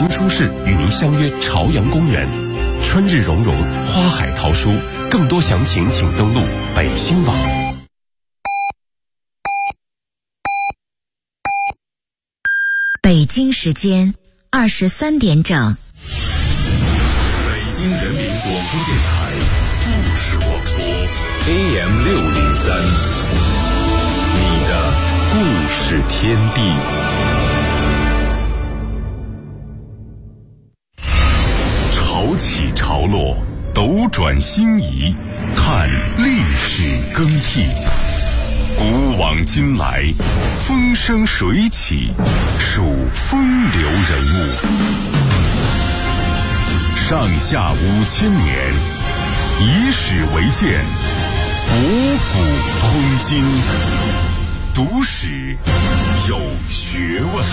新舒适与您相约朝阳公园，春日融融，花海淘书，更多详情请登录北新网。 北京时间23点整。 北京人民广播电台故事广播 AM603，你的故事天地。潮起潮落，斗转星移，看历史更替。古往今来，风生水起，数风流人物。上下5000年，以史为鉴，博古通今。读史有学问。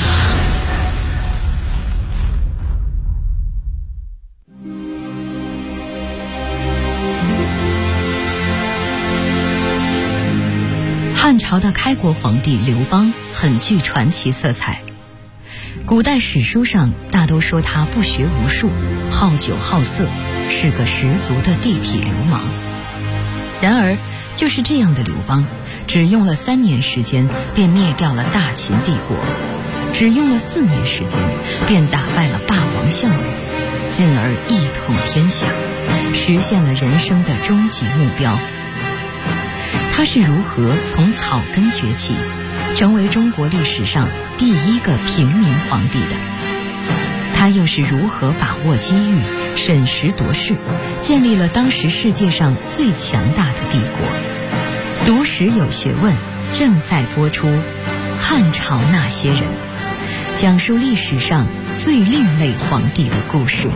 汉朝的开国皇帝刘邦很具传奇色彩，古代史书上大都说他不学无术，好酒好色，是个十足的地痞流氓。然而就是这样的刘邦，只用了3年时间便灭掉了大秦帝国，只用了4年时间便打败了霸王项羽，进而一统天下，实现了人生的终极目标。他是如何从草根崛起，成为中国历史上第一个平民皇帝的？他又是如何把握机遇，审时度势，建立了当时世界上最强大的帝国？读史有学问，正在播出《汉朝那些人》，讲述历史上最另类皇帝的故事。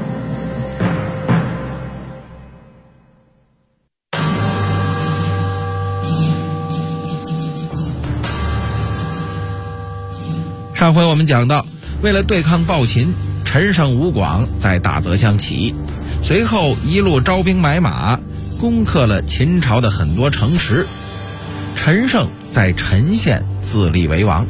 上回我们讲到，为了对抗暴秦，陈胜吴广在大泽乡起，随后一路招兵买马，攻克了秦朝的很多城池。陈胜在陈县自立为王。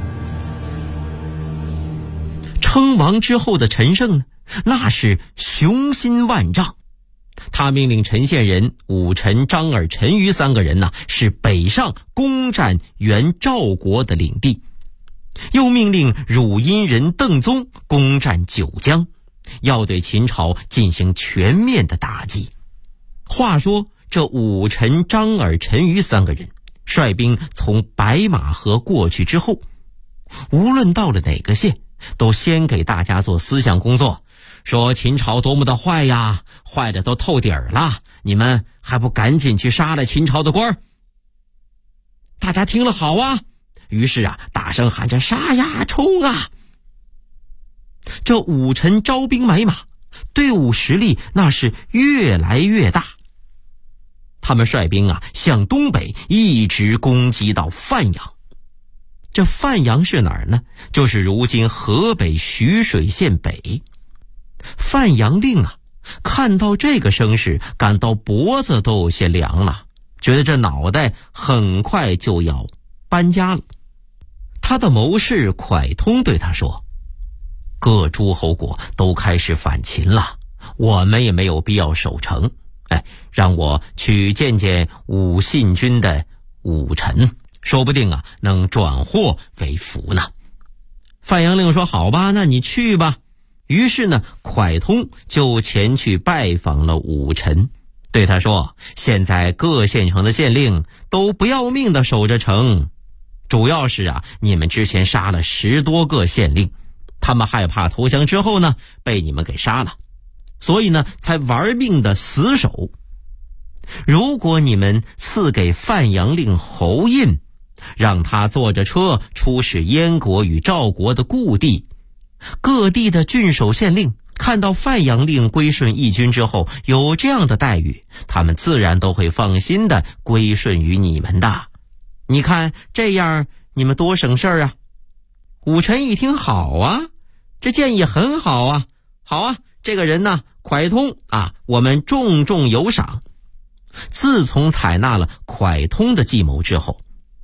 称王之后的陈胜呢，那是雄心万丈。他命令陈县人武臣、张耳、陈馀3个人是北上攻占原赵国的领地，又命令汝阴人邓宗攻占九江，要对秦朝进行全面的打击。话说这武臣、张耳、陈馀3个人率兵从白马河过去之后，无论到了哪个县，都先给大家做思想工作，说秦朝多么的坏呀，坏的都透底儿了，你们还不赶紧去杀了秦朝的官儿？大家听了好啊，于是大声喊着杀呀，冲啊！这武臣招兵买马，队伍实力那是越来越大。他们率兵向东北一直攻击到范阳。这范阳是哪儿呢？就是如今河北徐水县北。范阳令看到这个声势，感到脖子都有些凉了，觉得这脑袋很快就要搬家了。他的谋士蒯通对他说，各诸侯国都开始反秦了，我们也没有必要守城，让我去见见武信军的武臣，说不定能转祸为福呢。范阳令说好吧，那你去吧。于是呢，蒯通就前去拜访了武臣，对他说，现在各县城的县令都不要命的守着城，主要是你们之前杀了10多个县令，他们害怕投降之后呢被你们给杀了，所以呢才玩命的死守。如果你们赐给范阳令侯印，让他坐着车出使燕国与赵国的故地，各地的郡守县令看到范阳令归顺义军之后有这样的待遇，他们自然都会放心的归顺于你们的。你看这样你们多省事儿啊。武臣一听，好啊，这建议很好啊，好啊，这个人蒯通我们重重有赏。自从采纳了蒯通的计谋之后，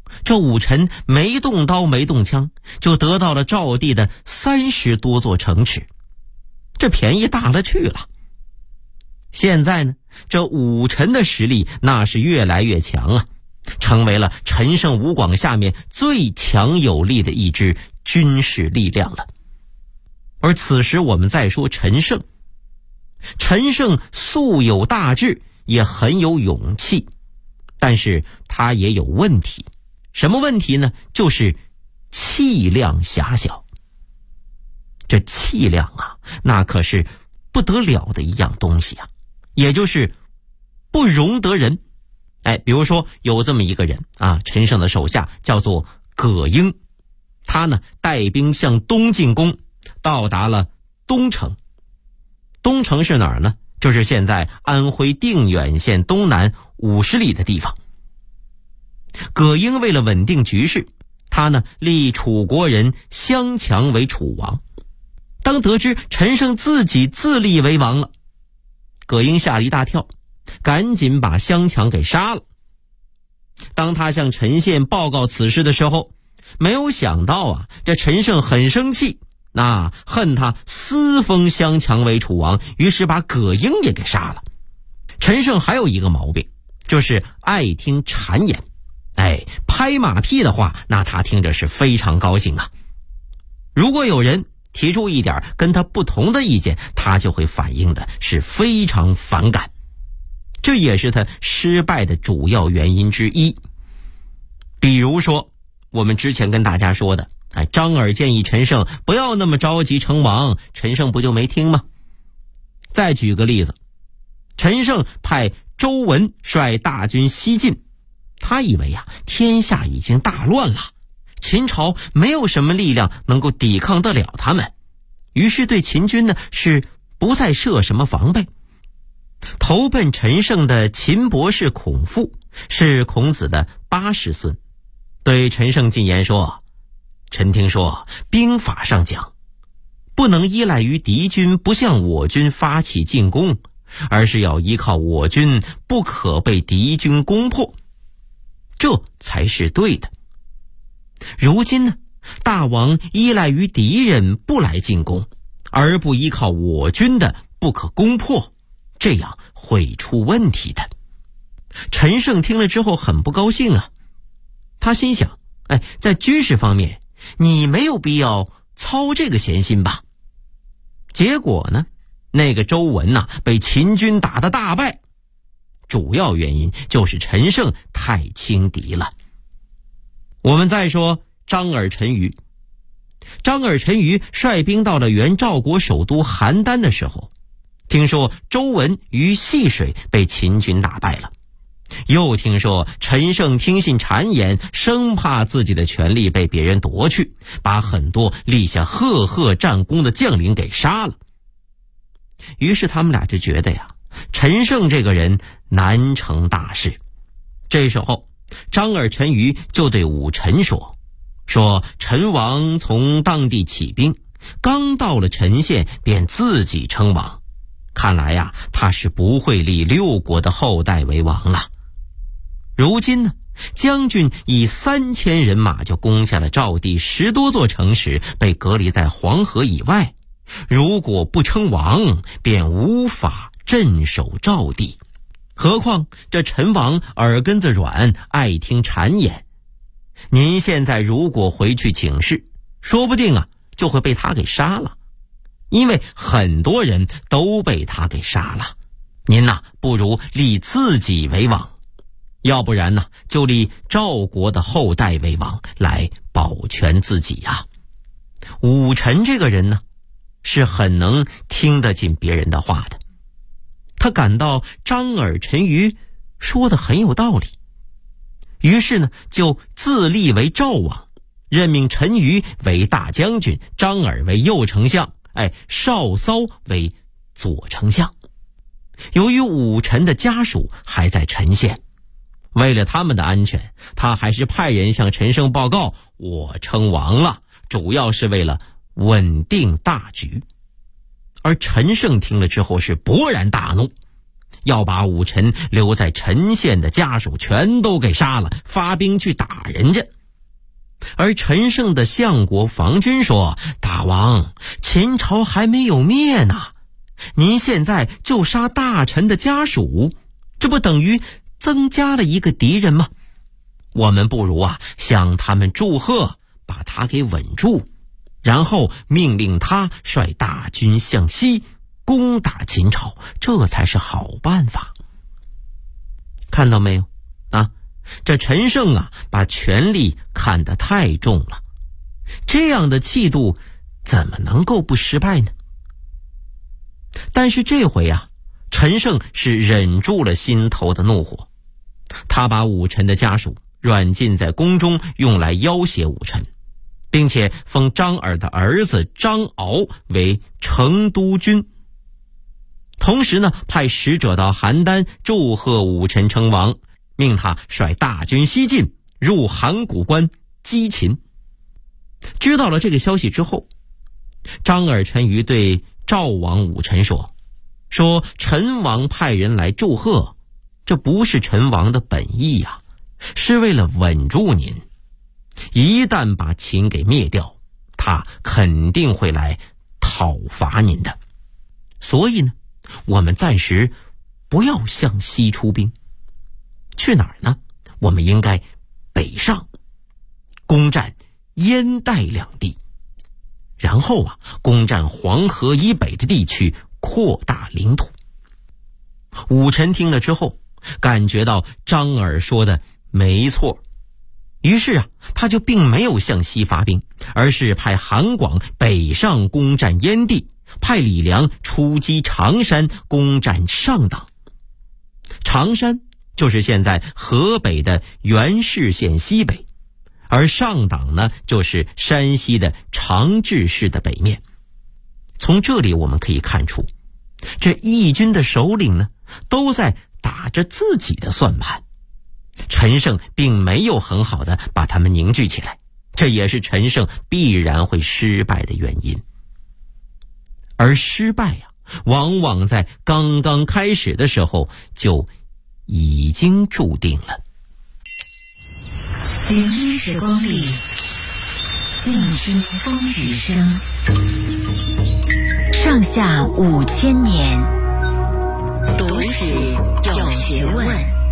这武臣没动刀没动枪，就得到了赵地的30多座城池，这便宜大了去了。现在呢，这武臣的实力那是越来越强啊，成为了陈胜吴广下面最强有力的一支军事力量了。而此时我们再说陈胜，陈胜素有大志，也很有勇气，但是他也有问题。什么问题呢？就是气量狭小。这气量啊，那可是不得了的一样东西啊，也就是不容得人。比如说有这么一个人啊，陈胜的手下叫做葛英，他呢带兵向东进攻，到达了东城。东城是哪儿呢？就是现在安徽定远县东南50里的地方。葛英为了稳定局势，他呢立楚国人襄强为楚王。当得知陈胜自己自立为王了，葛英吓了一大跳，赶紧把襄强给杀了。当他向陈宪报告此事的时候，没有想到啊，这陈胜很生气，那恨他私封襄强为楚王，于是把葛英也给杀了。陈胜还有一个毛病，就是爱听谗言。拍马屁的话，那他听着是非常高兴啊。如果有人提出一点跟他不同的意见，他就会反应的是非常反感，这也是他失败的主要原因之一。比如说我们之前跟大家说的，张耳建议陈胜不要那么着急称王，陈胜不就没听吗？再举个例子，陈胜派周文率大军西进，他以为天下已经大乱了，秦朝没有什么力量能够抵抗得了他们，于是对秦军呢是不再设什么防备。投奔陈胜的秦博士孔父是孔子的80孙，对陈胜进言说，臣听说兵法上讲，不能依赖于敌军不向我军发起进攻，而是要依靠我军不可被敌军攻破，这才是对的。如今呢，大王依赖于敌人不来进攻，而不依靠我军的不可攻破，这样会出问题的。陈胜听了之后很不高兴啊，他心想，在军事方面你没有必要操这个闲心吧。结果呢，那个周文被秦军打得大败，主要原因就是陈胜太轻敌了。我们再说张耳陈馀。张耳陈馀率兵到了原赵国首都邯郸的时候，听说周文于细水被秦军打败了，又听说陈胜听信谗言，生怕自己的权力被别人夺去，把很多立下赫赫战功的将领给杀了。于是他们俩就觉得陈胜这个人难成大事。这时候张耳陈馀就对武臣说陈王从当地起兵，刚到了陈县便自己称王，看来他是不会立6国的后代为王了。如今呢，将军以3000人马就攻下了赵地10多座城池，被隔离在黄河以外，如果不称王，便无法镇守赵地。何况这陈王耳根子软，爱听谗言，您现在如果回去请示，说不定就会被他给杀了，因为很多人都被他给杀了。您不如立自己为王，要不然就立赵国的后代为王，来保全自己呀。武臣这个人是很能听得进别人的话的，他感到张耳陈馀说的很有道理，于是呢就自立为赵王，任命陈馀为大将军，张耳为右丞相，少骚为左丞相。由于武臣的家属还在陈县，为了他们的安全，他还是派人向陈胜报告，我称王了，主要是为了稳定大局。而陈胜听了之后是勃然大怒， 要把武臣留在陈县的家属全都给杀了，发兵去打人家。而陈胜的相国房军说：大王，秦朝还没有灭呢，您现在就杀大臣的家属，这不等于增加了一个敌人吗？我们不如向他们祝贺，把他给稳住，然后命令他率大军向西攻打秦朝，这才是好办法。看到没有这陈胜把权力看得太重了，这样的气度怎么能够不失败呢？但是这回陈胜是忍住了心头的怒火，他把武臣的家属软禁在宫中，用来要挟武臣，并且封张耳的儿子张敖为成都君。同时派使者到邯郸祝贺武臣称王，命他率大军西进，入函谷关击秦。知道了这个消息之后，张耳陈馀对赵王武臣说陈王派人来祝贺，这不是陈王的本意是为了稳住您，一旦把秦给灭掉，他肯定会来讨伐您的。所以我们暂时不要向西出兵，去哪儿呢？我们应该北上，攻占燕代两地，然后攻占黄河以北的地区，扩大领土。武臣听了之后，感觉到张耳说的没错，于是他就并没有向西发兵，而是派韩广北上攻占燕地，派李良出击常山攻占上党。常山就是现在河北的原氏县西北，而上党就是山西的长治市的北面。从这里我们可以看出，这义军的首领都在打着自己的算盘，陈胜并没有很好的把他们凝聚起来，这也是陈胜必然会失败的原因。而失败往往在刚刚开始的时候就已经注定了。 聆听时光里，静听风雨声。上下5000年，读史有学问。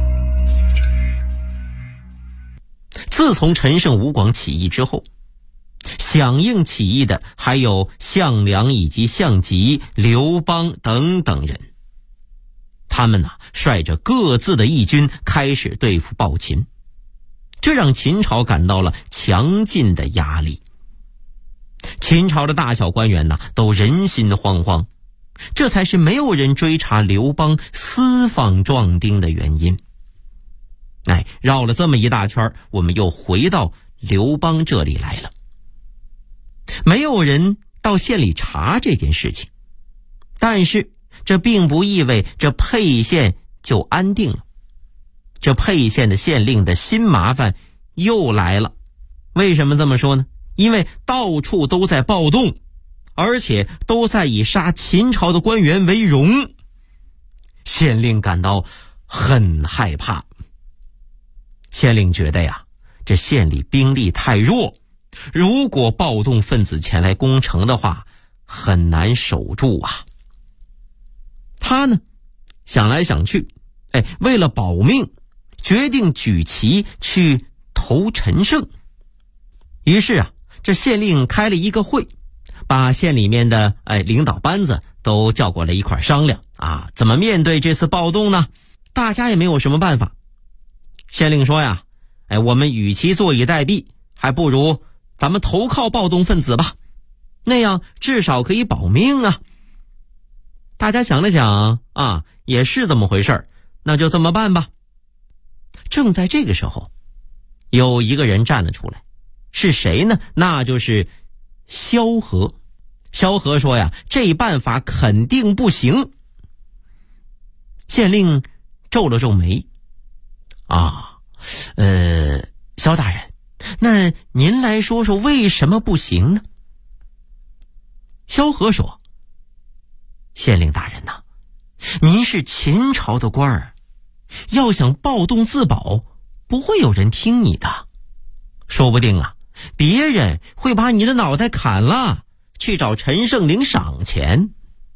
自从陈胜吴广起义之后，响应起义的还有项梁以及项籍、刘邦等等人，他们率着各自的义军开始对付暴秦，这让秦朝感到了强劲的压力。秦朝的大小官员都人心惶惶，这才是没有人追查刘邦私放壮丁的原因。绕了这么一大圈，我们又回到刘邦这里来了。没有人到县里查这件事情，但是这并不意味着沛县就安定了。这沛县的县令的新麻烦又来了。为什么这么说呢？因为到处都在暴动，而且都在以杀秦朝的官员为荣。县令感到很害怕。县令觉得这县里兵力太弱，如果暴动分子前来攻城的话，很难守住他想来想去，为了保命，决定举旗去投陈胜。于是这县令开了一个会，把县里面的领导班子都叫过来一块商量怎么面对这次暴动呢？大家也没有什么办法。县令说我们与其坐以待毙，还不如咱们投靠暴动分子吧，那样至少可以保命大家想了想也是这么回事，那就这么办吧。正在这个时候，有一个人站了出来，是谁呢？那就是萧何。萧何说这办法肯定不行。县令皱了皱眉萧大人，那您来说说为什么不行呢？萧何说，县令大人您是秦朝的官儿，要想暴动自保，不会有人听你的，说不定啊，别人会把你的脑袋砍了，去找陈胜领赏钱。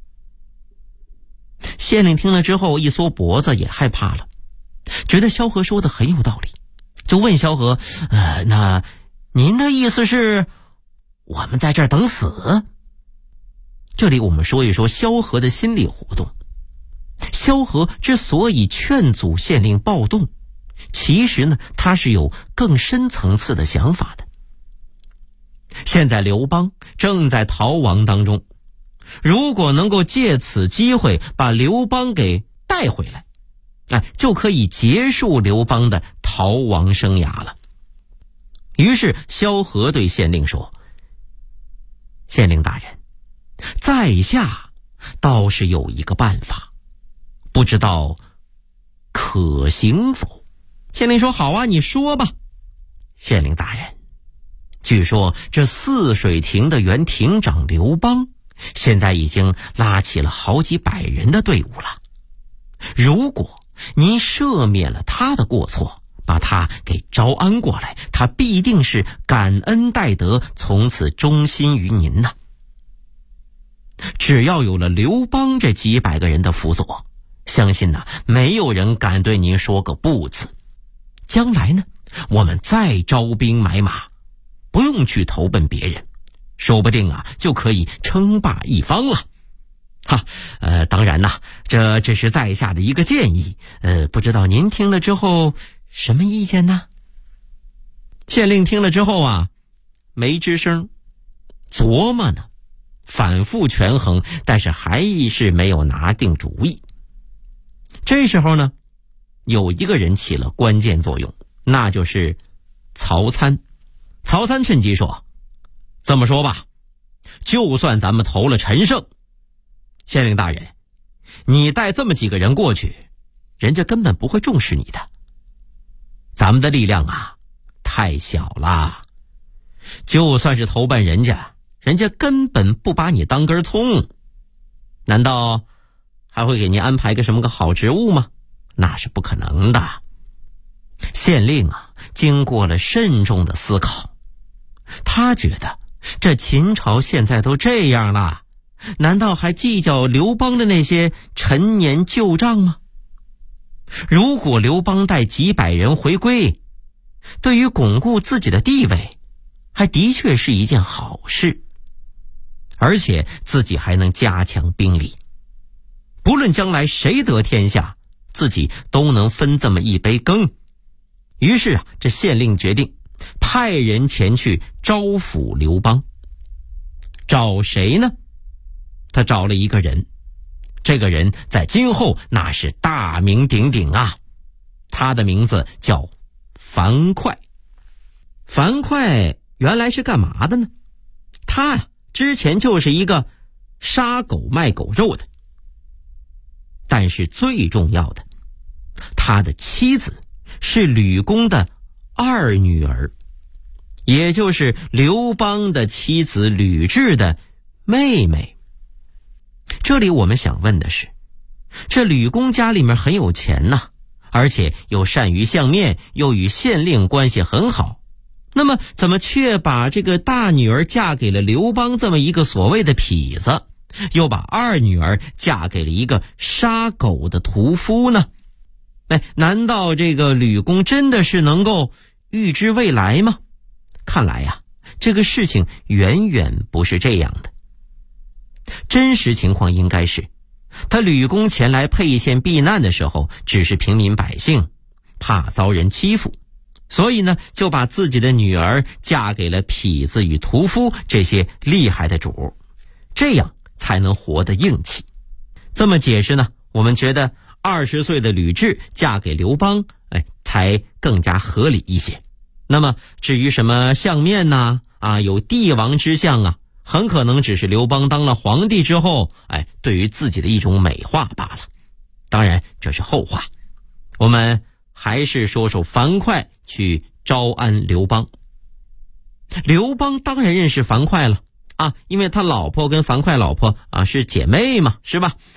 县令听了之后一缩脖子，也害怕了，觉得萧何说的很有道理，就问萧何，那您的意思是我们在这儿等死？这里我们说一说萧何的心理活动。萧何之所以劝阻县令暴动，其实呢，他是有更深层次的想法的。现在刘邦正在逃亡当中，如果能够借此机会把刘邦给带回来，就可以结束刘邦的逃亡生涯了。于是萧何对县令说，县令大人，在下倒是有一个办法，不知道可行否？县令说，好啊，你说吧。县令大人，据说这泗水亭的原亭长刘邦现在已经拉起了好几百人的队伍了，如果您赦免了他的过错，把他给招安过来，他必定是感恩戴德，从此忠心于您呐。只要有了刘邦这几百个人的辅佐，相信没有人敢对您说个不字。将来呢，我们再招兵买马，不用去投奔别人，说不定就可以称霸一方了。当然这只是在下的一个建议，不知道您听了之后什么意见呢？县令听了之后没吱声，琢磨呢，反复权衡，但是还是没有拿定主意。这时候呢，有一个人起了关键作用，那就是曹参。曹参趁机说，这么说吧，就算咱们投了陈胜，县令大人，你带这么几个人过去，人家根本不会重视你的。咱们的力量太小了，就算是投奔人家，人家根本不把你当根葱，难道还会给您安排个什么个好职务吗？那是不可能的。县令经过了慎重的思考，他觉得这秦朝现在都这样了，难道还计较刘邦的那些陈年旧账吗？如果刘邦带几百人回归，对于巩固自己的地位还的确是一件好事，而且自己还能加强兵力，不论将来谁得天下，自己都能分这么一杯羹。于是这县令决定派人前去招抚刘邦。找谁呢？他找了一个人，这个人在今后那是大名鼎鼎他的名字叫樊哙。樊哙原来是干嘛的呢？他之前就是一个杀狗卖狗肉的，但是最重要的，他的妻子是吕公的二女儿，也就是刘邦的妻子吕雉的妹妹。这里我们想问的是，这吕公家里面很有钱而且又善于相面，又与县令关系很好，那么怎么却把这个大女儿嫁给了刘邦这么一个所谓的痞子，又把二女儿嫁给了一个杀狗的屠夫呢？难道这个吕公真的是能够预知未来吗？看来这个事情远远不是这样的。真实情况应该是，他吕公前来沛县避难的时候，只是平民百姓，怕遭人欺负，所以呢，就把自己的女儿嫁给了痞子与屠夫这些厉害的主，这样才能活得硬气。这么解释呢，我们觉得20岁的吕雉嫁给刘邦，才更加合理一些。那么至于什么相面有帝王之相很可能只是刘邦当了皇帝之后，对于自己的一种美化罢了。当然这是后话，我们还是说说樊哙去招安刘邦。刘邦当然认识樊哙了因为他老婆跟樊哙老婆是姐妹嘛，是吧？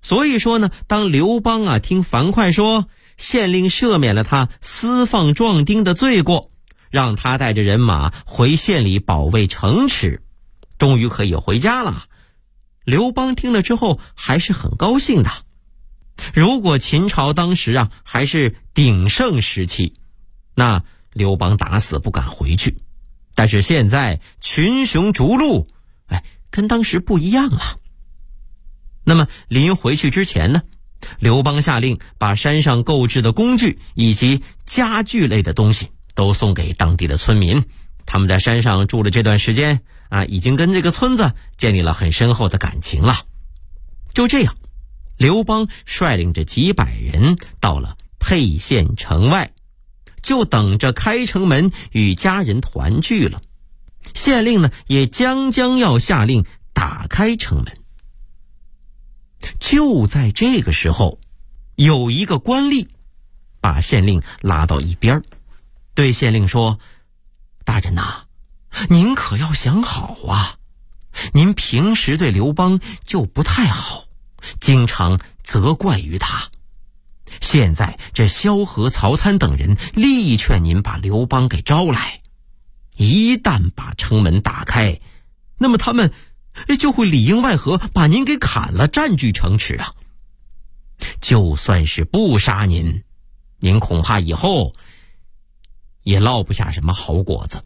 所以说呢，当刘邦听樊哙说县令赦免了他私放壮丁的罪过，让他带着人马回县里保卫城池，终于可以回家了，刘邦听了之后还是很高兴的。如果秦朝当时还是鼎盛时期，那刘邦打死不敢回去。但是现在群雄逐鹿，跟当时不一样了。那么临回去之前呢，刘邦下令把山上购置的工具以及家具类的东西都送给当地的村民。他们在山上住了这段时间已经跟这个村子建立了很深厚的感情了。就这样，刘邦率领着几百人到了沛县城外，就等着开城门与家人团聚了。县令呢也将要下令打开城门。就在这个时候，有一个官吏把县令拉到一边，对县令说：大人您可要想好您平时对刘邦就不太好，经常责怪于他。现在这萧何、曹参等人力劝您把刘邦给招来，一旦把城门打开，那么他们就会里应外合把您给砍了，占据城池就算是不杀您恐怕以后也落不下什么好果子。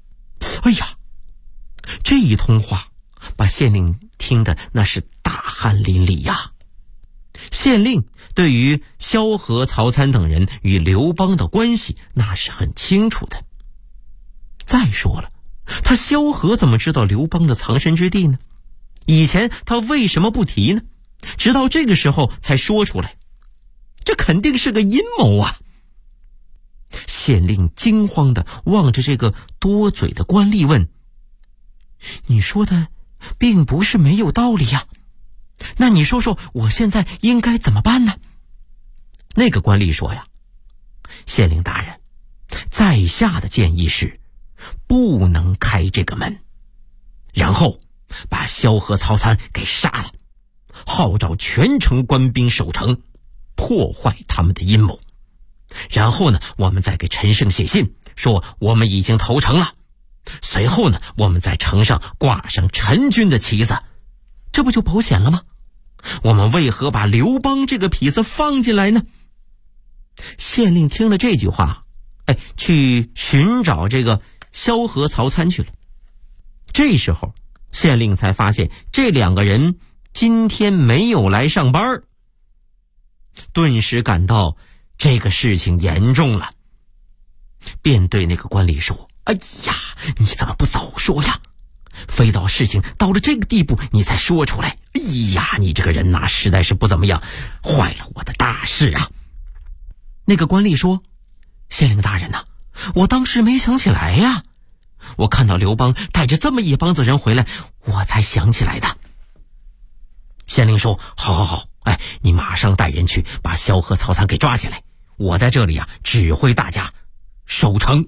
这一通话把县令听得那是大汗淋漓县令对于萧何、曹参等人与刘邦的关系那是很清楚的。再说了，他萧何怎么知道刘邦的藏身之地呢？以前他为什么不提呢？直到这个时候才说出来，这肯定是个阴谋县令惊慌地望着这个多嘴的官吏问：你说的并不是没有道理那你说说我现在应该怎么办呢？那个官吏说县令大人，在下的建议是不能开这个门，然后把萧何、曹参给杀了，号召全城官兵守城，破坏他们的阴谋。然后呢，我们再给陈胜写信说我们已经投诚了，随后呢，我们在城上挂上陈军的旗子，这不就保险了吗？我们为何把刘邦这个痞子放进来呢？县令听了这句话，去寻找这个萧何、曹参去了。这时候县令才发现这两个人今天没有来上班，顿时感到这个事情严重了，便对那个官吏说：你怎么不早说非到事情到了这个地步你才说出来，你这个人实在是不怎么样，坏了我的大事那个官吏说：县令大人我当时没想起来我看到刘邦带着这么一帮子人回来，我才想起来的。县令说：好，你马上带人去把萧何、曹参给抓起来，我在这里指挥大家守城。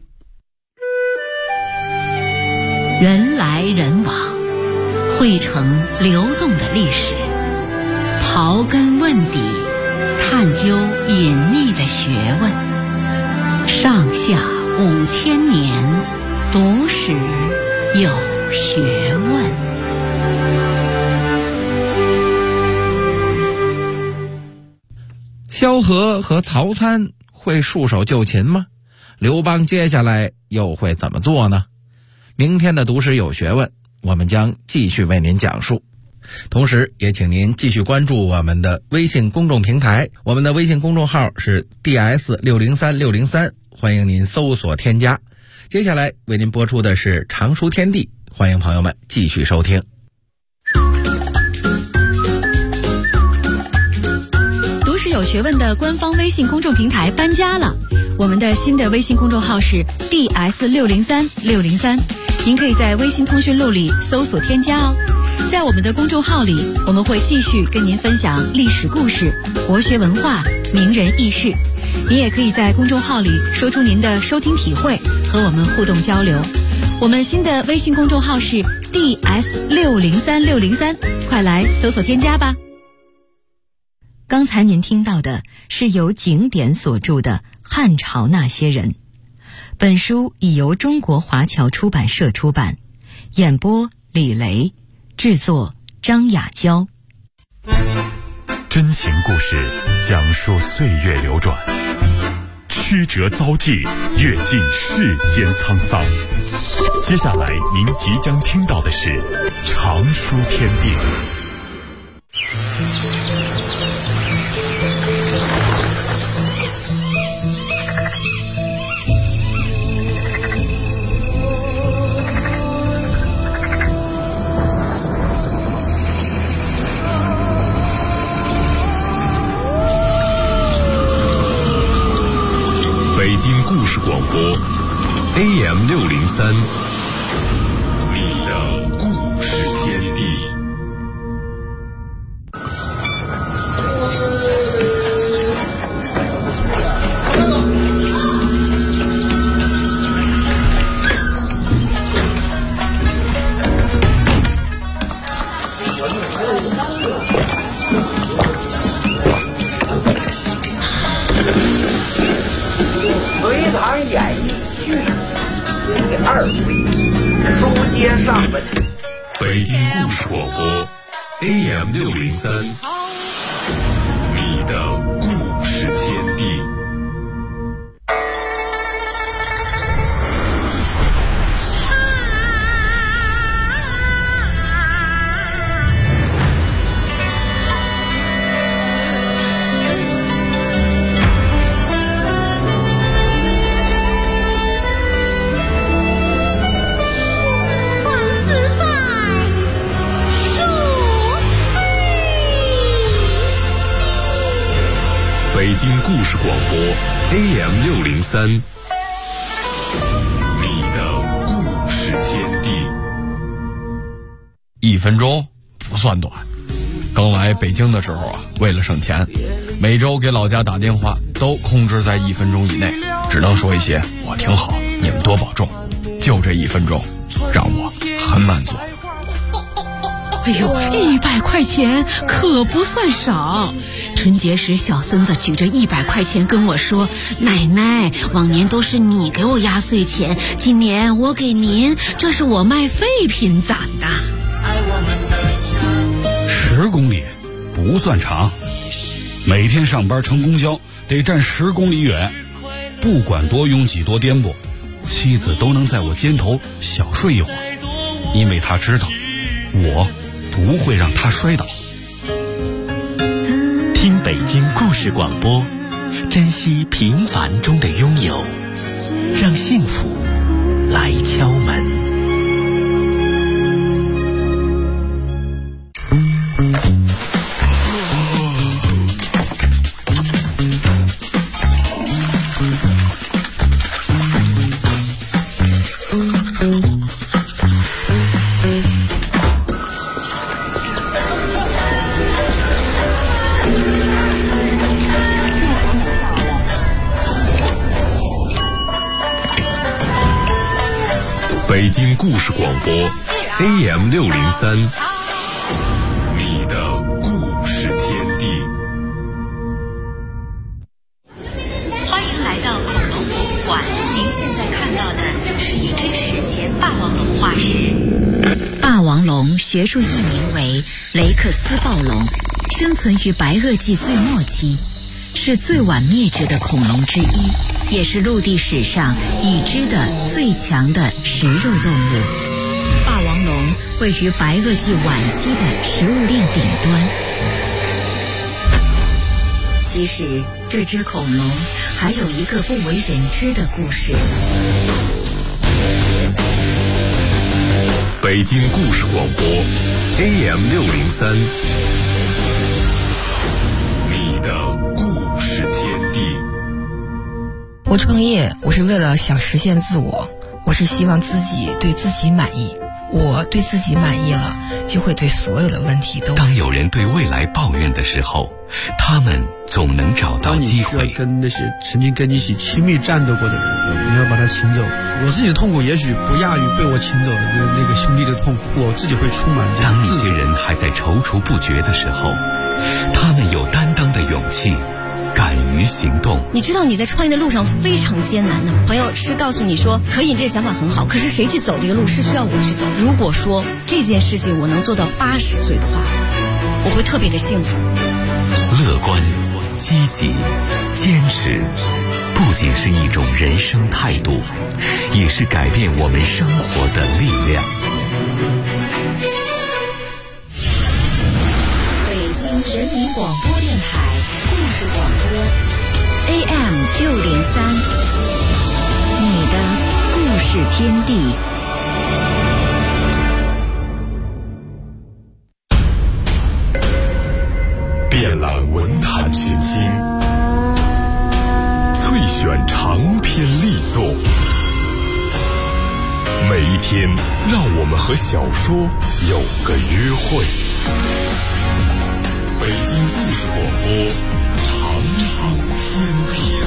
人来人往，汇成流动的历史，刨根问底，探究隐秘的学问。上下5000年，读史有学问。 萧何和曹参会束手就擒吗？刘邦接下来又会怎么做呢？明天的读史有学问，我们将继续为您讲述。同时也请您继续关注我们的微信公众平台，我们的微信公众号是 DS603603，欢迎您搜索添加。接下来为您播出的是常书天地，欢迎朋友们继续收听。 读史有学问的官方微信公众平台搬家了，我们的新的微信公众号是 DS603603，您可以在微信通讯录里搜索添加哦。在我们的公众号里，我们会继续跟您分享历史故事、国学文化、名人轶事。您也可以在公众号里说出您的收听体会，和我们互动交流。我们新的微信公众号是 DS603603，快来搜索添加吧。 刚才您听到的是由景典所著的《汉朝那些人》，本书已由中国华侨出版社出版，演播李雷，制作张雅娇。 真情故事讲述岁月流转，曲折遭际，阅尽世间沧桑。接下来您即将听到的是常书天地。北京故事广播 AM603， 你的故事天地。 隋唐演义续第2回，书接上文。 北京故事广播 AM603， 你的故事天地。北京故事广播 AM603， 你的故事天地。 1分钟不算短。刚来北京的时候啊，为了省钱，每周给老家打电话都控制在1分钟以内，只能说一些我挺好，你们多保重。就这1分钟，让我很满足。 哎呦，100块钱可不算少。春节时，小孙子举着100块钱跟我说：“奶奶，往年都是你给我压岁钱，今年我给您，这是我卖废品攒的。 ”10公里不算长，每天上班乘公交得站10公里远，不管多拥挤多颠簸，妻子都能在我肩头小睡一会儿，因为她知道我不会让她摔倒。 听北京故事广播，珍惜平凡中的拥有，让幸福来敲门。 北京故事广播 AM603， 你的故事天地。 欢迎来到恐龙博物馆，您现在看到的是一只史前霸王龙化石。霸王龙学术译名为雷克斯暴龙，生存于白垩纪最末期，是最晚灭绝的恐龙之一，也是陆地史上已知的最强的食肉动物。霸王龙位于白垩纪晚期的食物链顶端。其实这只恐龙还有一个不为人知的故事。 北京故事广播 AM603， 你的故事天地。 我创业，我是为了想实现自我，我是希望自己对自己满意。我对自己满意了，就会对所有的问题都。 当有人对未来抱怨的时候，他们总能找到机会。 当你需要跟那些曾经跟你一起亲密战斗过的人，你要把他请走。我自己的痛苦也许不亚于被我请走的那个兄弟的痛苦，我自己会充满这当一种自责。 些人还在踌躇不决的时候，他们有担当的勇气，敢于行动。 你知道你在创业的路上非常艰难的，朋友是告诉你说可以，你这个想法很好，可是谁去走这个路是需要我去走。如果说这件事情我能做到80岁的话，我会特别的幸福。 乐观、积极、坚持，不仅是一种人生态度，也是改变我们生活的力量。 北京人民广播电台故事广播 AM603，你的故事天地。 遍览文坛群星，萃选长篇力作，每一天让我们和小说有个约会。北京故事广播，长长天地。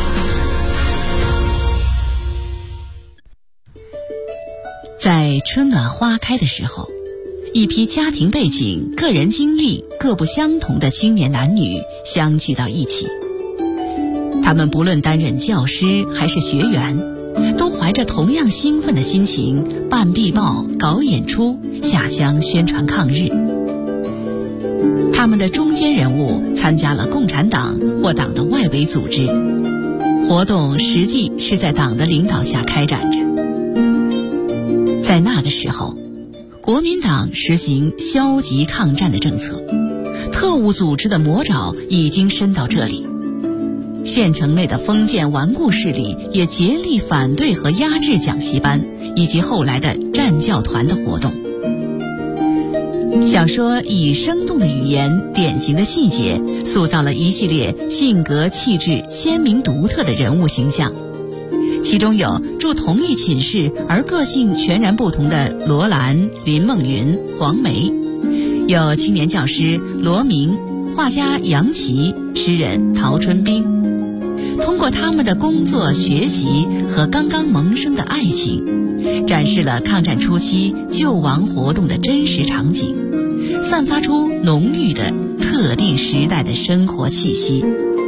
在春暖花开的时候，一批家庭背景、个人经历各不相同的青年男女相聚到一起。他们不论担任教师还是学员，都怀着同样兴奋的心情办壁报、搞演出、下乡宣传抗日。他们的中坚人物参加了共产党或党的外围组织，活动实际是在党的领导下开展着。在那个时候，国民党实行消极抗战的政策，特务组织的魔爪已经伸到这里。县城内的封建顽固势力也竭力反对和压制讲习班以及后来的战教团的活动。小说以生动的语言、典型的细节，塑造了一系列性格气质鲜明独特的人物形象。其中有住同一寝室而个性全然不同的罗兰、林梦云、黄梅，有青年教师罗明、画家杨琦、诗人陶春冰。通过他们的工作、学习和刚刚萌生的爱情，展示了抗战初期救亡活动的真实场景，散发出浓郁的特定时代的生活气息。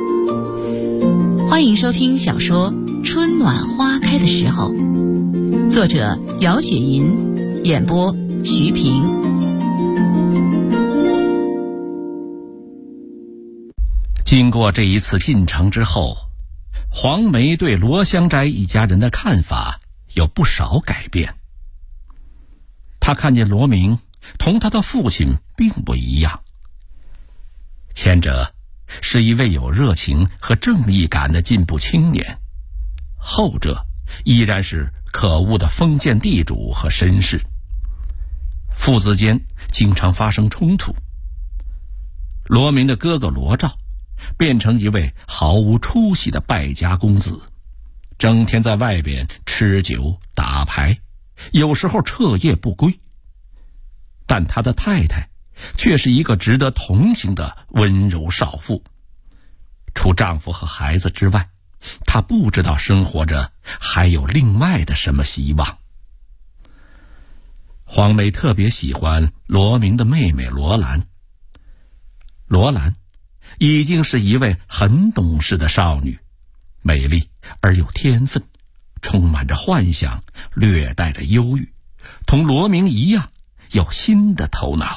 欢迎收听小说《春暖花开的时候》，作者姚雪银，演播徐平。 经过这一次进城之后，黄梅对罗香斋一家人的看法有不少改变。他看见罗明同他的父亲并不一样，前者是一位有热情和正义感的进步青年，后者依然是可恶的封建地主和绅士，父子间经常发生冲突。罗明的哥哥罗兆变成一位毫无出息的败家公子，整天在外边吃酒打牌，有时候彻夜不归。但他的太太却是一个值得同情的温柔少妇，除丈夫和孩子之外，她不知道生活着还有另外的什么希望。黄梅特别喜欢罗明的妹妹罗兰。罗兰已经是一位很懂事的少女，美丽而有天分，充满着幻想，略带着忧郁，同罗明一样有新的头脑。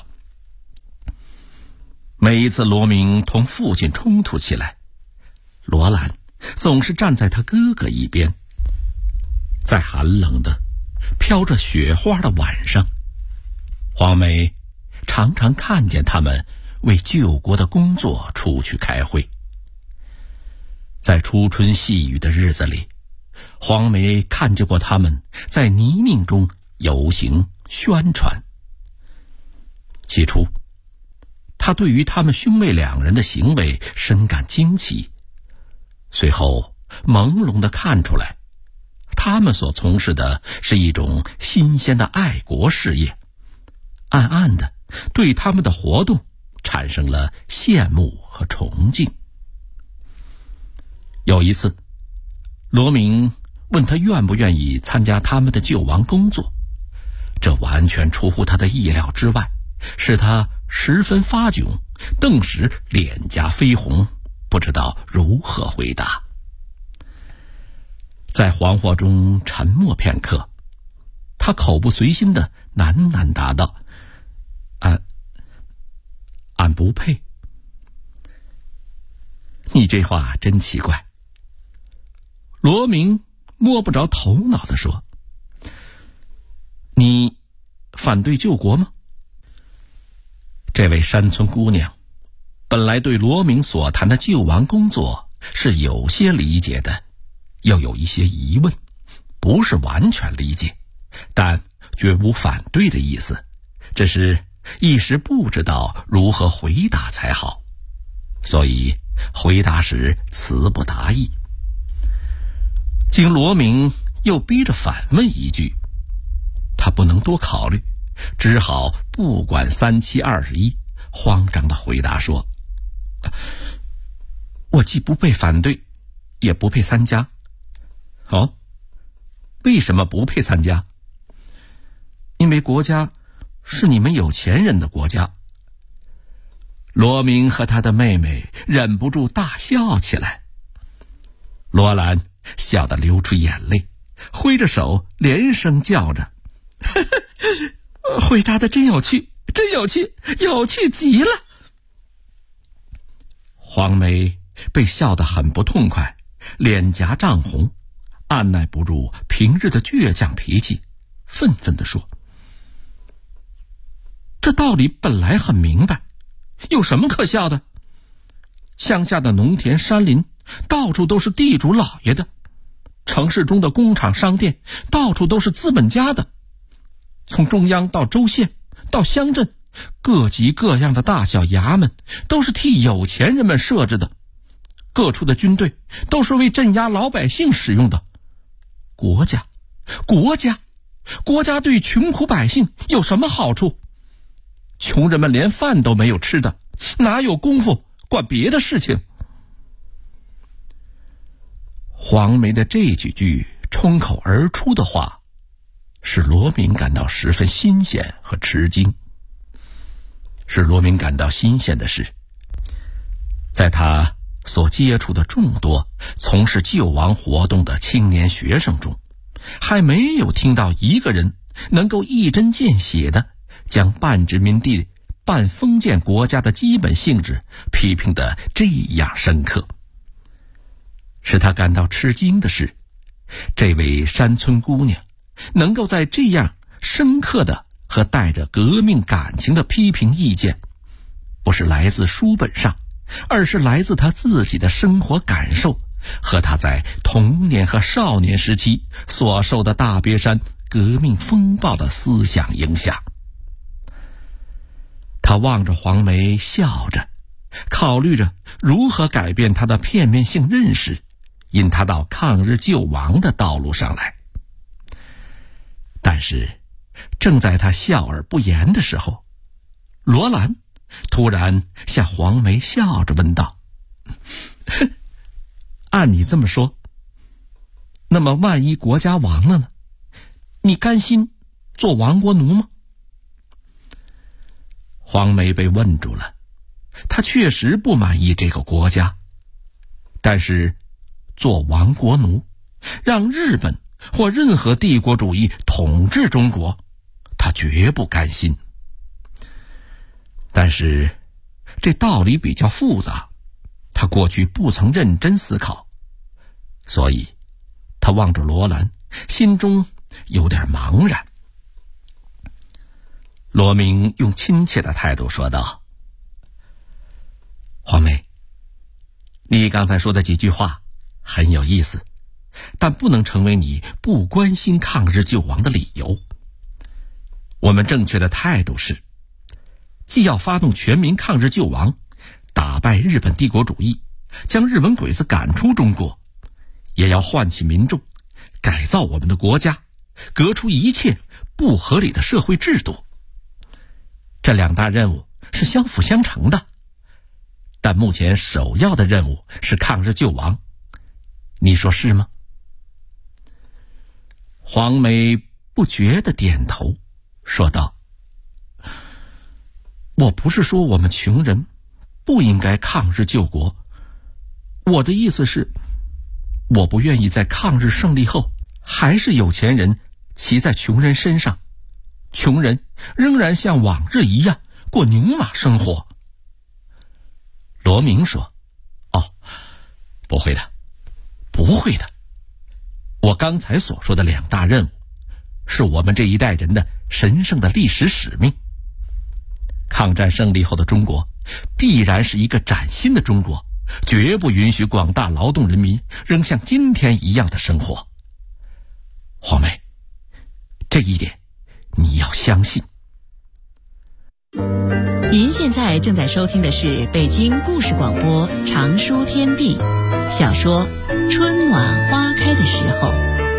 每一次罗明同父亲冲突起来，罗兰总是站在他哥哥一边。在寒冷的飘着雪花的晚上，黄梅常常看见他们为救国的工作出去开会。在初春细雨的日子里，黄梅看见过他们在泥泞中游行宣传。起初他对于他们兄妹两人的行为深感惊奇，随后朦胧地看出来，他们所从事的是一种新鲜的爱国事业，暗暗地对他们的活动产生了羡慕和崇敬。 有一次，罗明问他愿不愿意参加他们的救亡工作，这完全出乎他的意料之外，使他十分发窘，顿时脸颊绯红，不知道如何回答。在惶惑中沉默片刻，他口不随心地喃喃答道：“俺不配。”你这话真奇怪。罗明摸不着头脑地说：“你反对救国吗？”这位山村姑娘本来对罗明所谈的救亡工作是有些理解的，又有一些疑问，不是完全理解，但绝无反对的意思，只是一时不知道如何回答才好，所以回答时词不达意。经罗明又逼着反问一句，他不能多考虑，只好不管3721，慌张地回答说：“我既不配反对，也不配参加。”哦，为什么不配参加？因为国家是你们有钱人的国家。罗明和他的妹妹忍不住大笑起来。罗兰笑得流出眼泪，挥着手连声叫着：“回答的真有趣，真有趣，有趣极了！”黄梅被笑得很不痛快，脸颊涨红，按耐不住平日的倔强脾气，愤愤地说：“这道理本来很明白，有什么可笑的？乡下的农田山林到处都是地主老爷的，城市中的工厂商店到处都是资本家的，从中央到州县到乡镇，各级各样的大小衙门都是替有钱人们设置的，各处的军队都是为镇压老百姓使用的。国家对穷苦百姓有什么好处？穷人们连饭都没有吃的，哪有功夫管别的事情？”黄梅的这几句冲口而出的话，使罗明感到十分新鲜和吃惊。使罗明感到新鲜的是，在他所接触的众多从事救亡活动的青年学生中，还没有听到一个人能够一针见血地将半殖民地半封建国家的基本性质批评得这样深刻。使他感到吃惊的是，这位山村姑娘能够在这样深刻的和带着革命感情的批评意见，不是来自书本上，而是来自她自己的生活感受和她在童年和少年时期所受的大别山革命风暴的思想影响。他望着黄梅笑着，考虑着如何改变他的片面性认识，引他到抗日救亡的道路上来。但是正在他笑而不言的时候，罗兰突然向黄梅笑着问道：“按你这么说，那么万一国家亡了呢？你甘心做亡国奴吗？”黄梅被问住了，她确实不满意这个国家，但是做亡国奴，让日本或任何帝国主义统治中国，她绝不甘心。但是这道理比较复杂，她过去不曾认真思考，所以她望着罗兰，心中有点茫然。罗明用亲切的态度说道：“黄梅，你刚才说的几句话很有意思，但不能成为你不关心抗日救亡的理由。我们正确的态度是，既要发动全民抗日救亡，打败日本帝国主义，将日本鬼子赶出中国，也要唤起民众，改造我们的国家，革除一切不合理的社会制度。这两大任务是相辅相成的，但目前首要的任务是抗日救亡， 你说是吗？黄梅不觉地点头，说道：我不是说我们穷人不应该抗日救国，我的意思是，我不愿意在抗日胜利后还是有钱人骑在穷人身上，穷人仍然像往日一样过牛马生活。罗明说：不会的，不会的，我刚才所说的2大任务是我们这一代人的神圣的历史使命。抗战胜利后的中国必然是一个崭新的中国，绝不允许广大劳动人民仍像今天一样的生活。黄梅，这一点你要相信。 您现在正在收听的是北京故事广播长书天地小说《春暖花开的时候》。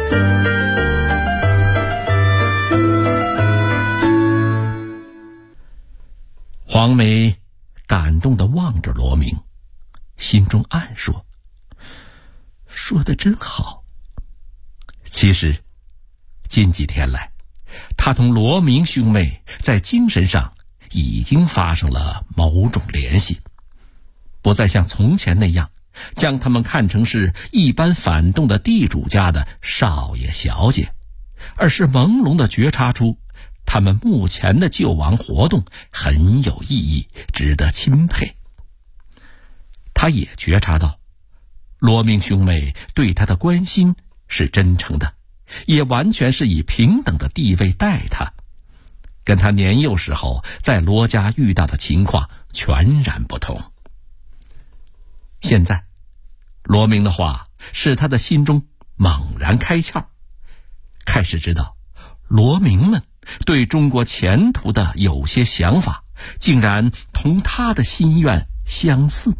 黄梅感动地望着罗明，心中暗说：说得真好。其实近几天来，他同罗明兄妹在精神上已经发生了某种联系，不再像从前那样将他们看成是一般反动的地主家的少爷小姐，而是朦胧地觉察出他们目前的救亡活动很有意义，值得钦佩。他也觉察到罗明兄妹对他的关心是真诚的，也完全是以平等的地位待他，跟他年幼时候在罗家遇到的情况全然不同。现在罗明的话使他的心中猛然开窍，开始知道罗明们对中国前途的有些想法竟然同他的心愿相似。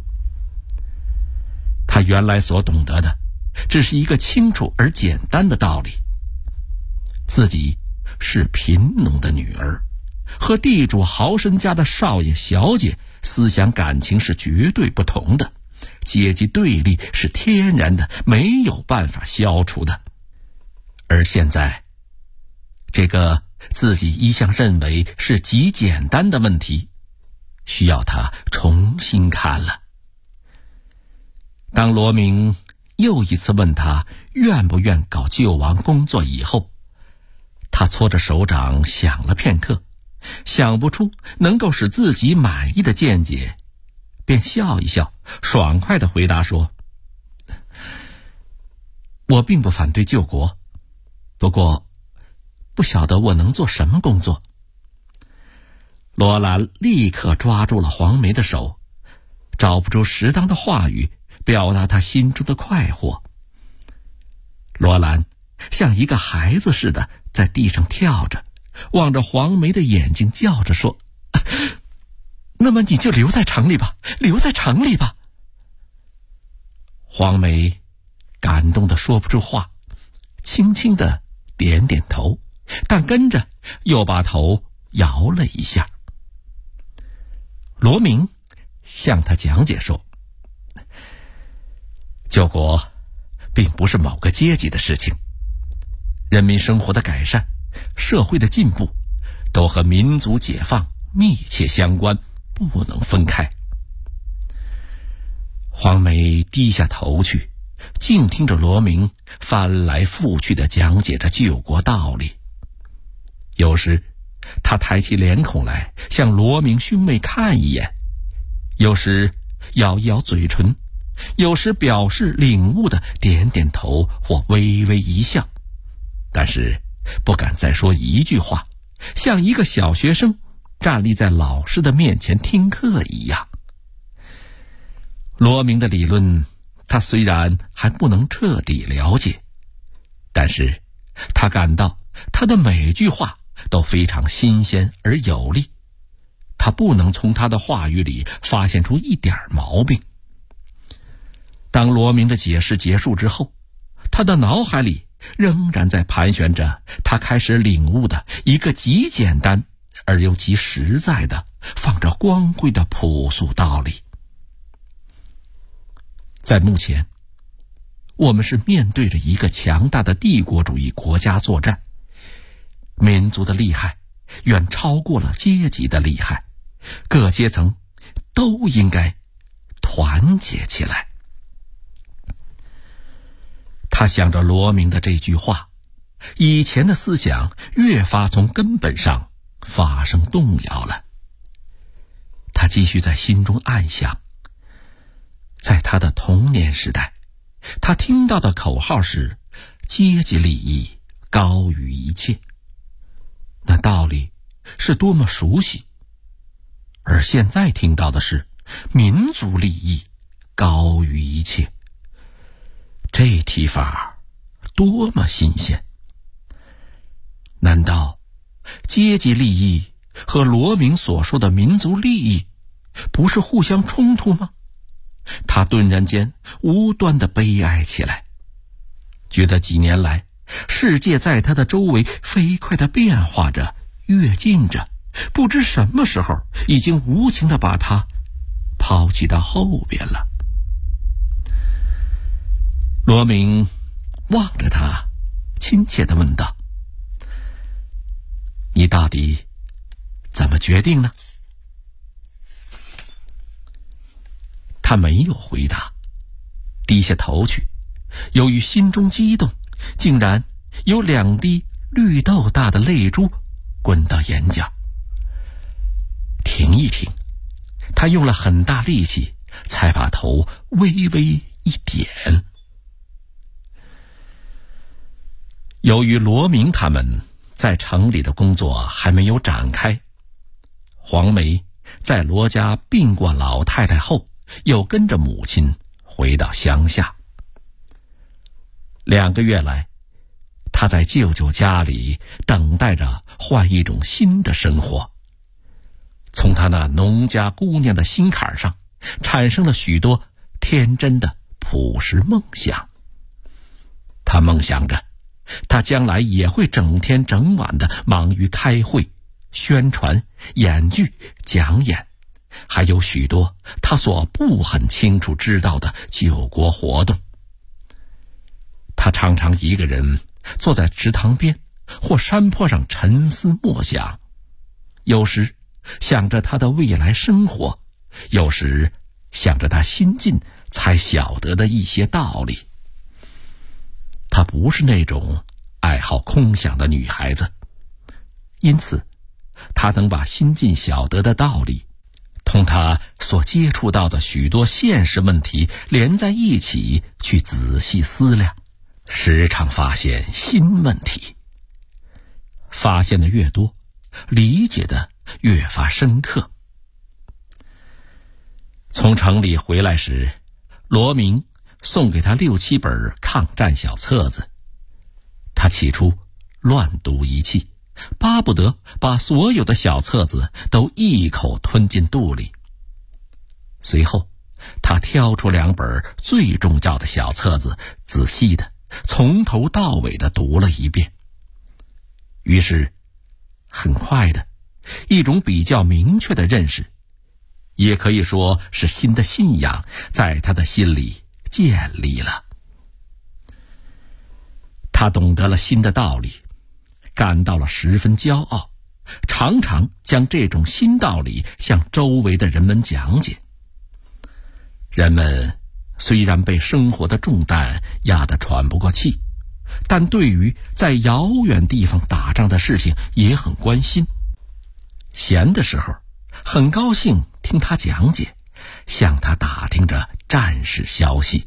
他原来所懂得的只是一个清楚而简单的道理：自己是贫农的女儿，和地主豪绅家的少爷小姐思想感情是绝对不同的，阶级对立是天然的，没有办法消除的。而现在这个自己一向认为是极简单的问题，需要他重新看了。当罗明又一次问他愿不愿搞救亡工作以后，他搓着手掌想了片刻，想不出能够使自己满意的见解，便笑一笑，爽快地回答说：我并不反对救国，不过不晓得我能做什么工作。罗兰立刻抓住了黄梅的手，找不出适当的话语表达他心中的快活。罗兰像一个孩子似的在地上跳着，望着黄梅的眼睛叫着说：那么你就留在城里吧，留在城里吧。黄梅感动得说不出话，轻轻地点点头，但跟着又把头摇了一下。罗明向他讲解说：救国并不是某个阶级的事情，人民生活的改善，社会的进步，都和民族解放密切相关，不能分开。黄梅低下头去，静听着罗明翻来覆去地讲解着救国道理。有时他抬起脸孔来向罗明兄妹看一眼，有时摇一摇嘴唇，有时表示领悟的点点头或微微一笑，但是不敢再说一句话，像一个小学生站立在老师的面前听课一样。罗明的理论他虽然还不能彻底了解，但是他感到他的每句话都非常新鲜而有力，他不能从他的话语里发现出一点毛病。当罗明的解释结束之后，他的脑海里仍然在盘旋着他开始领悟的一个极简单而又极实在的放着光辉的朴素道理。在目前， 我们是面对着一个强大的帝国主义国家作战，民族的厉害远超过了阶级的厉害，各阶层都应该团结起来。他想着罗明的这句话，以前的思想越发从根本上发生动摇了。他继续在心中暗想，在他的童年时代，他听到的口号是阶级利益高于一切，那道理是多么熟悉。而现在听到的是民族利益高于一切，这提法多么新鲜！难道阶级利益和罗明所说的民族利益不是互相冲突吗？他顿然间无端地悲哀起来，觉得几年来世界在他的周围飞快地变化着，跃进着，不知什么时候已经无情地把他抛弃到后边了。罗明望着他，亲切地问道：“你到底怎么决定呢？”他没有回答，低下头去，由于心中激动，竟然有2滴绿豆大的泪珠滚到眼角。停一停，他用了很大力气才把头微微一点。由于罗明他们在城里的工作还没有展开，黄梅在罗家病过老太太后，又跟着母亲回到乡下。2个月来，他在舅舅家里等待着换一种新的生活。从他那农家姑娘的心坎上，产生了许多天真的朴实梦想。他梦想着，他将来也会整天整晚的忙于开会、宣传、演剧、讲演，还有许多他所不很清楚知道的救国活动。他常常一个人坐在池塘边或山坡上沉思默想，有时想着他的未来生活，有时想着他新近才晓得的一些道理。她不是那种爱好空想的女孩子，因此她能把新近晓得的道理同她所接触到的许多现实问题连在一起去仔细思量，时常发现新问题。发现的越多，理解的越发深刻。从城里回来时，罗明送给他6、7本抗战小册子。他起初乱读一气，巴不得把所有的小册子都一口吞进肚里。随后他挑出2本最重要的小册子，仔细的从头到尾的读了一遍。于是很快的，一种比较明确的认识，也可以说是新的信仰，在他的心里建立了。他懂得了新的道理，感到了十分骄傲，常常将这种新道理向周围的人们讲解。人们虽然被生活的重担压得喘不过气，但对于在遥远地方打仗的事情也很关心。闲的时候很高兴听他讲解，向他打听着战事消息。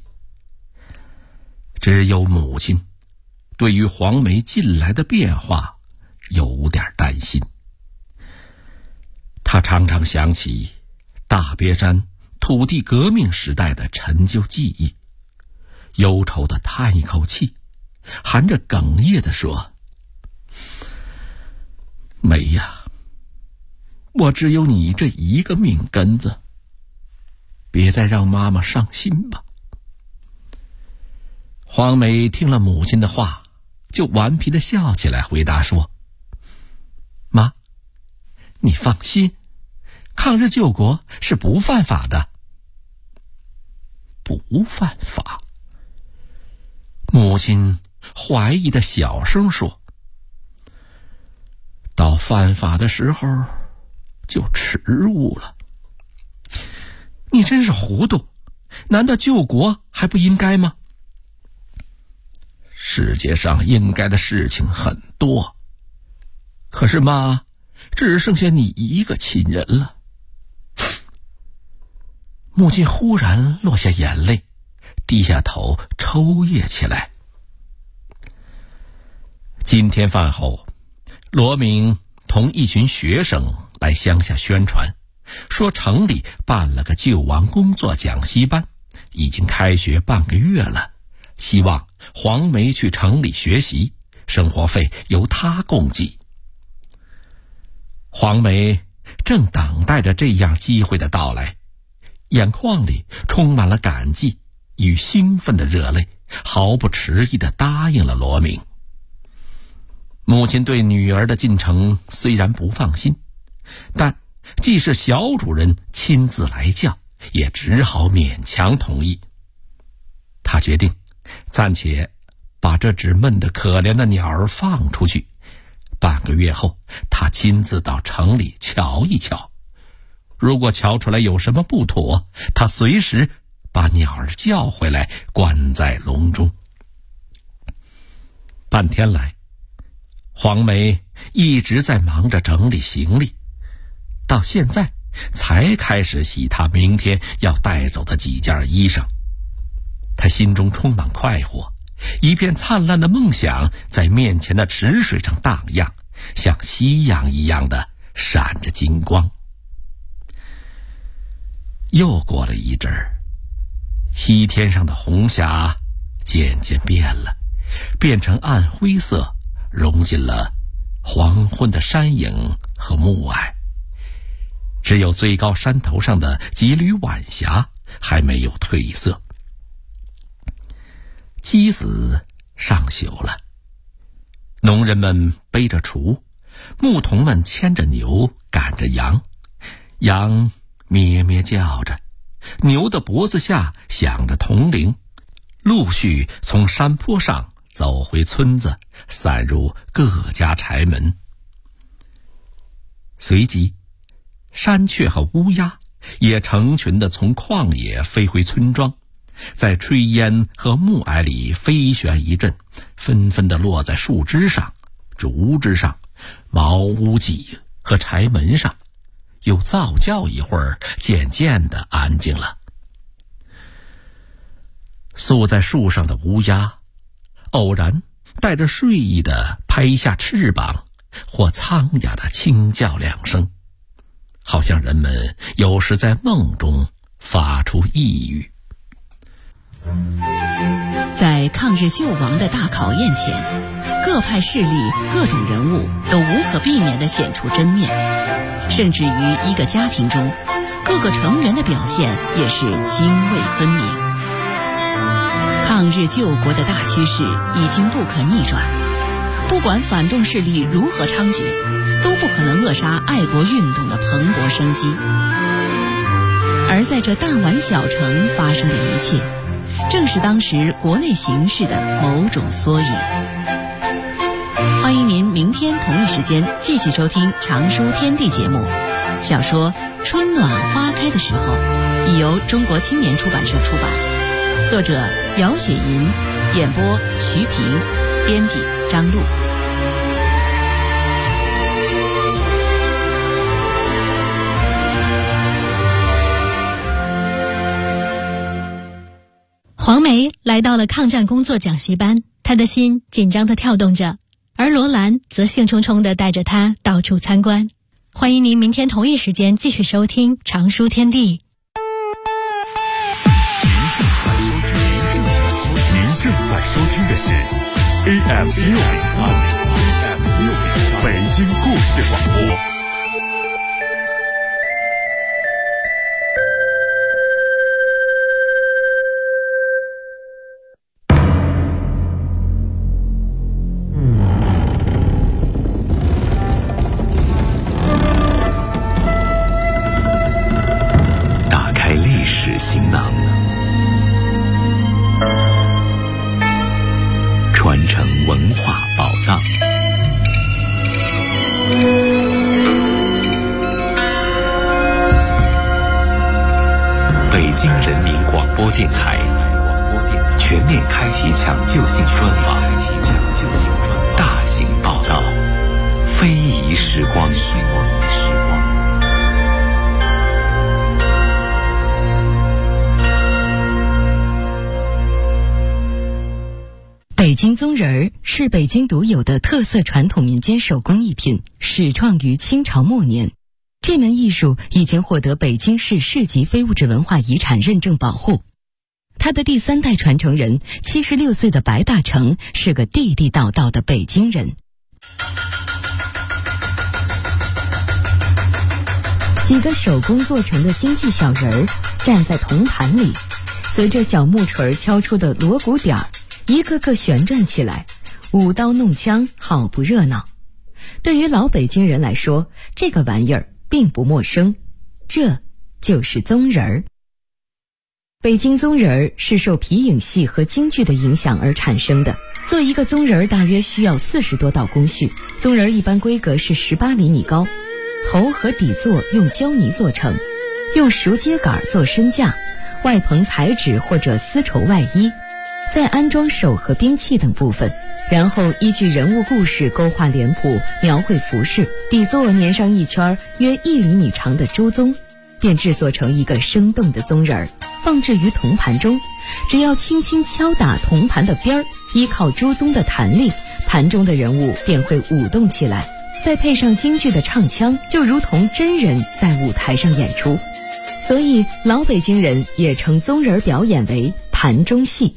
只有母亲对于黄梅近来的变化有点担心。他常常想起大别山土地革命时代的陈旧记忆，忧愁地叹一口气，含着哽咽地说：“梅呀，我只有你这一个命根子，别再让妈妈伤心吧。”黄梅听了母亲的话，就顽皮地笑起来，回答说：“妈，你放心，抗日救国是不犯法的。”不犯法？ 母亲怀疑的小声说：“到犯法的时候就迟误了。你真是糊涂，难道救国还不应该吗？世界上应该的事情很多，可是妈，只剩下你一个亲人了。”母亲忽然落下眼泪，低下头抽噎起来。今天饭后，罗明同一群学生来乡下宣传，说城里办了个救亡工作讲习班，已经开学半个月了，希望黄梅去城里学习，生活费由他供给。黄梅正等待着这样机会的到来，眼眶里充满了感激与兴奋的热泪，毫不迟疑地答应了罗明。母亲对女儿的进城虽然不放心，但既是小主人亲自来叫，也只好勉强同意。他决定暂且把这只闷得可怜的鸟儿放出去，半个月后他亲自到城里瞧一瞧，如果瞧出来有什么不妥，他随时把鸟儿叫回来，关在笼中。半天来，黄梅一直在忙着整理行李，到现在才开始洗她明天要带走的几件衣裳。她心中充满快活，一片灿烂的梦想在面前的池水上荡漾，像夕阳一样的闪着金光。又过了一阵儿，西天上的红霞渐渐变了，变成暗灰色，融进了黄昏的山影和暮霭。只有最高山头上的几缕晚霞还没有褪色。鸡子上朽了，农人们背着锄，牧童们牵着牛，赶着羊，羊咩咩叫着，牛的脖子下响着铜铃，陆续从山坡上走回村子，散入各家柴门。随即山雀和乌鸦也成群地从旷野飞回村庄，在炊烟和暮霭里飞旋一阵，纷纷地落在树枝上、竹枝上、茅屋脊和柴门上，又噪叫一会儿，渐渐地安静了。宿在树上的乌鸦偶然带着睡意地拍下翅膀，或苍哑地轻叫两声，好像人们有时在梦中发出呓语。 在抗日救亡的大考验前，各派势力、各种人物都无可避免地显出真面，甚至于一个家庭中，各个成员的表现也是泾渭分明。抗日救国的大趋势已经不可逆转，不管反动势力如何猖獗，都不可能扼杀爱国运动的蓬勃生机。而在这弹丸小城发生的一切，正是当时国内形势的某种缩影。欢迎您明天同一时间继续收听《常书天地》节目。小说《春暖花开的时候》已由中国青年出版社出版，作者姚雪银，演播徐平，编辑张璐。 黄梅来到了抗战工作讲习班，她的心紧张地跳动着，而罗兰则兴冲冲地带着她到处参观。欢迎您明天同一时间继续收听《常书天地》。 您正在收听的是 AM603北京故事广播。 行囊， 京人民广播电台全面开启抢救性专访，大型报道，非遗时光。 北京宗人儿是北京独有的特色传统民间手工艺品，始创于清朝末年。这门艺术已经获得北京市市级非物质文化遗产认证保护。他的第3代传承人76岁的白大成是个地地道道的北京人。几个手工做成的京剧小人儿站在铜盘里，随着小木锤敲出的锣鼓点儿，一个个旋转起来，舞刀弄枪，好不热闹。对于老北京人来说，这个玩意儿并不陌生，这就是宗人儿。北京宗人儿是受皮影戏和京剧的影响而产生的。做一个宗人儿大约需要40多道工序。宗人儿一般规格是18厘米高，头和底座用胶泥做成，用熟秸秆做身架，外棚彩纸或者丝绸外衣，再安装手和兵器等部分，然后依据人物故事勾画脸谱，描绘服饰，底座粘上一圈约1厘米长的朱宗，便制作成一个生动的宗人儿，放置于铜盘中。只要轻轻敲打铜盘的边儿，依靠朱宗的弹力，盘中的人物便会舞动起来，再配上京剧的唱腔，就如同真人在舞台上演出。所以老北京人也称宗人表演为盘中戏。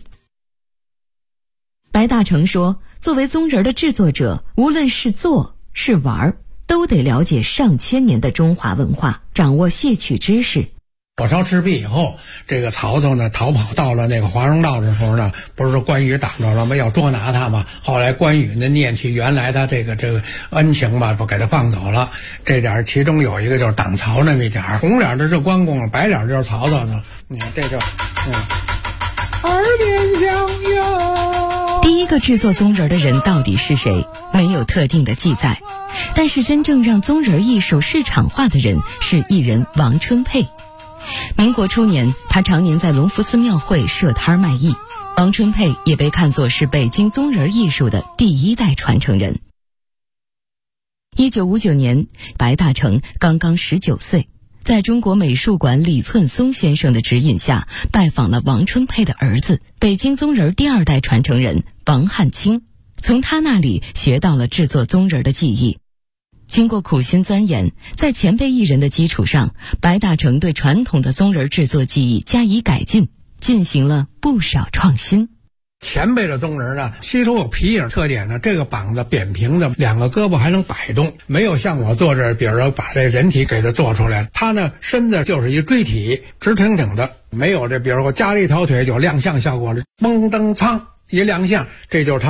白大成说，作为宗人的制作者，无论是做是玩，都得了解上千年的中华文化，掌握戏曲知识。 火烧赤壁以后，这个曹操呢逃跑到了那个华容道的时候呢，不是说关羽挡着了吗？要捉拿他嘛。后来关羽呢念起原来他这个恩情嘛，不给他放走了。这点其中有一个就是挡曹那么一点，红脸的是关公，白脸就是曹操呢。你看这就耳边响哟。 第一个制作宗人的人到底是谁？没有特定的记载。但是真正让宗人艺术市场化的人是艺人王春佩。民国初年，他常年在隆福寺庙会设摊卖艺。王春佩也被看作是北京宗人艺术的第1代传承人。1959年，白大成刚刚19岁，在中国美术馆李寸松先生的指引下，拜访了王春佩的儿子，北京宗人第2代传承人王汉卿，从他那里学到了制作宗人的技艺。经过苦心钻研，在前辈艺人的基础上，白大成对传统的宗人制作技艺加以改进，进行了不少创新。 前辈的宗人呢，吸收有皮影特点呢，这个膀子扁平的，2个胳膊还能摆动，没有像我做这，比如说把这人体给它做出来，他呢身子就是一锥体，直挺挺的，没有这，比如说加了一条腿就亮相效果了，嘣噔苍一亮相，这就是他